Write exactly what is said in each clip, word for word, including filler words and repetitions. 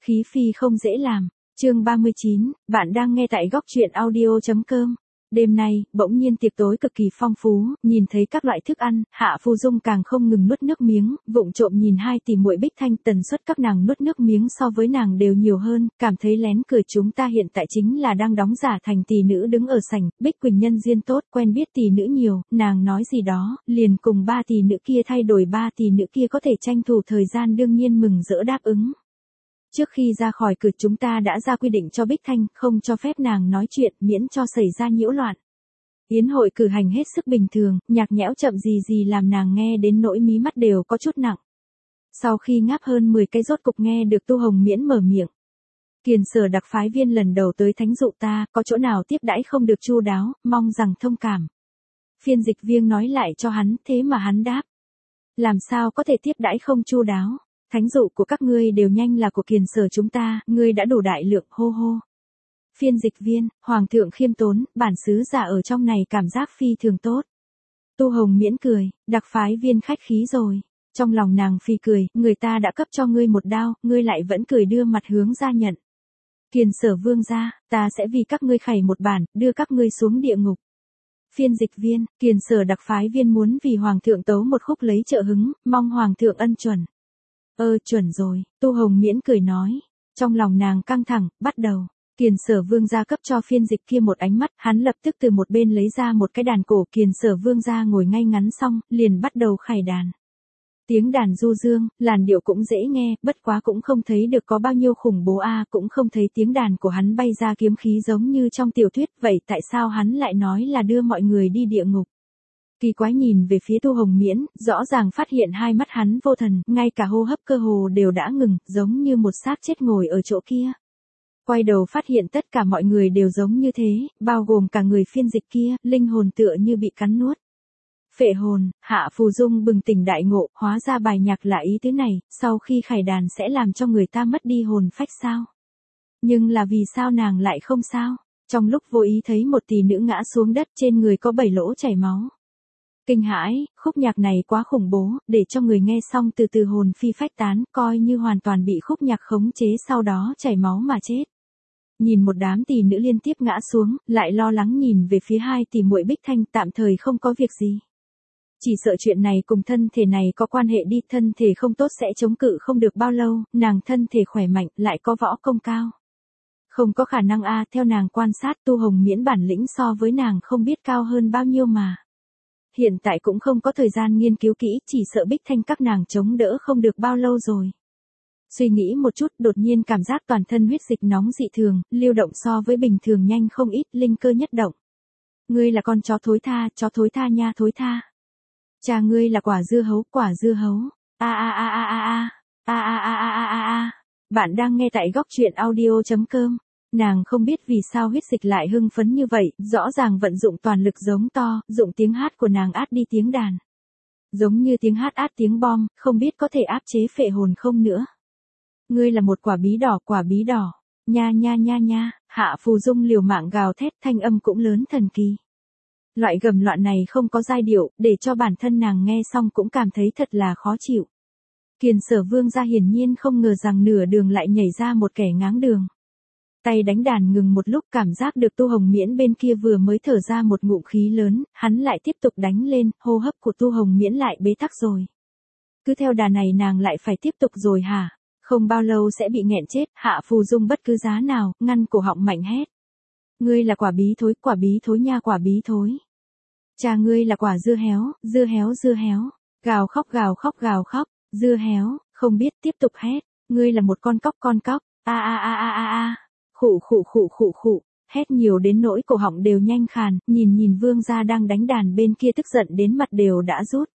Khí phi không dễ làm. Chương ba mươi chín, bạn đang nghe tại góc truyện audio chấm com. Đêm nay, bỗng nhiên tiệc tối cực kỳ phong phú, nhìn thấy các loại thức ăn, Hạ Phù Dung càng không ngừng nuốt nước miếng, vụng trộm nhìn hai tỷ muội Bích Thanh, tần suất các nàng nuốt nước miếng so với nàng đều nhiều hơn, cảm thấy lén cười. Chúng ta hiện tại chính là đang đóng giả thành tỷ nữ đứng ở sảnh, Bích Quỳnh nhân duyên tốt, quen biết tỷ nữ nhiều, nàng nói gì đó, liền cùng ba tỷ nữ kia thay đổi, ba tỷ nữ kia có thể tranh thủ thời gian đương nhiên mừng rỡ đáp ứng. Trước khi ra khỏi cửa chúng ta đã ra quy định cho Bích Thanh, không cho phép nàng nói chuyện, miễn cho xảy ra nhiễu loạn. Yến hội cử hành hết sức bình thường, nhạc nhẽo chậm gì gì làm nàng nghe đến nỗi mí mắt đều có chút nặng. Sau khi ngáp hơn mười cái rốt cục nghe được Tu Hồng Miễn mở miệng. Kiền Sở đặc phái viên lần đầu tới thánh dụ ta, có chỗ nào tiếp đãi không được chu đáo, mong rằng thông cảm. Phiên dịch viên nói lại cho hắn, thế mà hắn đáp. Làm sao có thể tiếp đãi không chu đáo? Thánh dụ của các ngươi đều nhanh là của Kiền Sở chúng ta, ngươi đã đủ đại lượng, hô hô. Phiên dịch viên, Hoàng thượng khiêm tốn, bản sứ giả ở trong này cảm giác phi thường tốt. Tu Hồng Miễn cười, đặc phái viên khách khí rồi. Trong lòng nàng phi cười, người ta đã cấp cho ngươi một đao, ngươi lại vẫn cười đưa mặt hướng ra nhận. Kiền Sở vương gia, ta sẽ vì các ngươi khẩy một bản, đưa các ngươi xuống địa ngục. Phiên dịch viên, Kiền Sở đặc phái viên muốn vì Hoàng thượng tấu một khúc lấy trợ hứng, mong Hoàng thượng ân chuẩn. Ơ chuẩn rồi, Tu Hồng Miễn cười nói. Trong lòng nàng căng thẳng, bắt đầu. Kiền Sở vương gia cấp cho phiên dịch kia một ánh mắt, hắn lập tức từ một bên lấy ra một cái đàn cổ. Kiền Sở vương gia ngồi ngay ngắn xong, liền bắt đầu khải đàn. Tiếng đàn du dương, làn điệu cũng dễ nghe, bất quá cũng không thấy được có bao nhiêu khủng bố a, à, cũng không thấy tiếng đàn của hắn bay ra kiếm khí giống như trong tiểu thuyết, vậy tại sao hắn lại nói là đưa mọi người đi địa ngục? Kỳ quái nhìn về phía Tu Hồng Miễn, rõ ràng phát hiện hai mắt hắn vô thần, ngay cả hô hấp cơ hồ đều đã ngừng, giống như một xác chết ngồi ở chỗ kia. Quay đầu phát hiện tất cả mọi người đều giống như thế, bao gồm cả người phiên dịch kia, linh hồn tựa như bị cắn nuốt. Phệ hồn, Hạ Phù Dung bừng tỉnh đại ngộ, hóa ra bài nhạc là ý tứ này, sau khi khải đàn sẽ làm cho người ta mất đi hồn phách sao? Nhưng là vì sao nàng lại không sao? Trong lúc vô ý thấy một tỷ nữ ngã xuống đất, trên người có bảy lỗ chảy máu. Kinh hãi, khúc nhạc này quá khủng bố, để cho người nghe xong từ từ hồn phi phách tán, coi như hoàn toàn bị khúc nhạc khống chế sau đó chảy máu mà chết. Nhìn một đám tỷ nữ liên tiếp ngã xuống, lại lo lắng nhìn về phía hai tỷ muội Bích Thanh, tạm thời không có việc gì. Chỉ sợ chuyện này cùng thân thể này có quan hệ đi, thân thể không tốt sẽ chống cự không được bao lâu, nàng thân thể khỏe mạnh, lại có võ công cao. Không có khả năng a, theo nàng quan sát Tu Hồng Miễn bản lĩnh so với nàng không biết cao hơn bao nhiêu mà. Hiện tại cũng không có thời gian nghiên cứu kỹ, chỉ sợ Bích Thanh các nàng chống đỡ không được bao lâu rồi. Suy nghĩ một chút, đột nhiên cảm giác toàn thân huyết dịch nóng dị thường, lưu động so với bình thường nhanh không ít, linh cơ nhất động. Ngươi là con chó thối tha, chó thối tha nha thối tha. Cha ngươi là quả dưa hấu, quả dưa hấu. A a a a a a. A a a a a a a. Bạn đang nghe tại góc truyện audio chấm com. Nàng không biết vì sao huyết dịch lại hưng phấn như vậy, rõ ràng vận dụng toàn lực giống to, dụng tiếng hát của nàng át đi tiếng đàn. Giống như tiếng hát át tiếng bom, không biết có thể áp chế phệ hồn không nữa. Ngươi là một quả bí đỏ, quả bí đỏ. Nha nha nha nha, Hạ Phù Dung liều mạng gào thét, thanh âm cũng lớn thần kỳ. Loại gầm loạn này không có giai điệu, để cho bản thân nàng nghe xong cũng cảm thấy thật là khó chịu. Kiền Sở vương gia hiển nhiên không ngờ rằng nửa đường lại nhảy ra một kẻ ngáng đường. Tay đánh đàn ngừng một lúc, cảm giác được Tu Hồng Miễn bên kia vừa mới thở ra một ngụm khí lớn, hắn lại tiếp tục đánh lên, hô hấp của Tu Hồng Miễn lại bế tắc rồi. Cứ theo đà này nàng lại phải tiếp tục rồi hả? Không bao lâu sẽ bị nghẹn chết. Hạ Phù Dung bất cứ giá nào, ngăn cổ họng mạnh hét. Ngươi là quả bí thối, quả bí thối nha, quả bí thối. Cha ngươi là quả dưa héo, dưa héo dưa héo. Gào khóc gào khóc gào khóc, dưa héo, không biết tiếp tục hét. Ngươi là một con cóc con cóc, a a a a a a. Khụ khụ khụ khụ khụ, hét nhiều đến nỗi cổ họng đều nhanh khàn, nhìn nhìn vương gia đang đánh đàn bên kia tức giận đến mặt đều đã rút.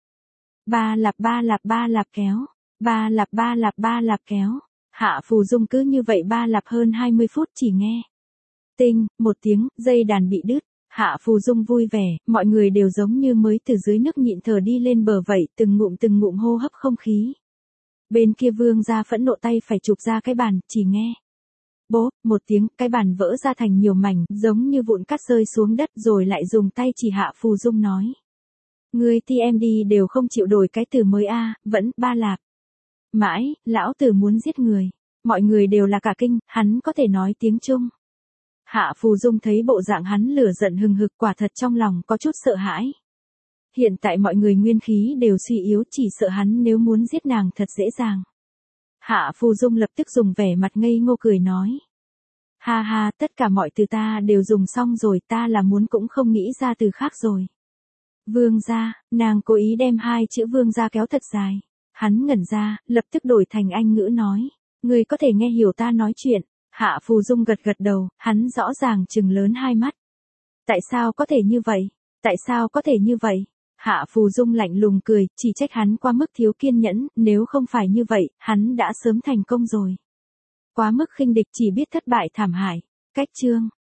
Ba lạp ba lạp ba lạp kéo, ba lạp ba lạp ba lạp kéo. Hạ Phù Dung cứ như vậy ba lạp hơn hai mươi phút chỉ nghe. Tinh, một tiếng, dây đàn bị đứt. Hạ Phù Dung vui vẻ, mọi người đều giống như mới từ dưới nước nhịn thở đi lên bờ vậy, từng ngụm từng ngụm hô hấp không khí. Bên kia vương gia phẫn nộ tay phải chụp ra cái bàn, chỉ nghe. Bốp, một tiếng, cái bàn vỡ ra thành nhiều mảnh, giống như vụn cát rơi xuống đất, rồi lại dùng tay chỉ Hạ Phù Dung nói. Ngươi ti em đi đều không chịu đổi cái từ mới a, vẫn ba lạp. Mãi, lão tử muốn giết người. Mọi người đều là cả kinh, hắn có thể nói tiếng Trung. Hạ Phù Dung thấy bộ dạng hắn lửa giận hừng hực, quả thật trong lòng có chút sợ hãi. Hiện tại mọi người nguyên khí đều suy yếu, chỉ sợ hắn nếu muốn giết nàng thật dễ dàng. Hạ Phù Dung lập tức dùng vẻ mặt ngây ngô cười nói. Ha ha, tất cả mọi từ ta đều dùng xong rồi, ta là muốn cũng không nghĩ ra từ khác rồi. Vương gia, nàng cố ý đem hai chữ vương gia kéo thật dài. Hắn ngẩn ra, lập tức đổi thành Anh ngữ nói. Người có thể nghe hiểu ta nói chuyện. Hạ Phù Dung gật gật đầu, hắn rõ ràng trừng lớn hai mắt. Tại sao có thể như vậy? Tại sao có thể như vậy? Hạ Phù Dung lạnh lùng cười, chỉ trách hắn quá mức thiếu kiên nhẫn, nếu không phải như vậy, hắn đã sớm thành công rồi. Quá mức khinh địch chỉ biết thất bại thảm hại. Cách chương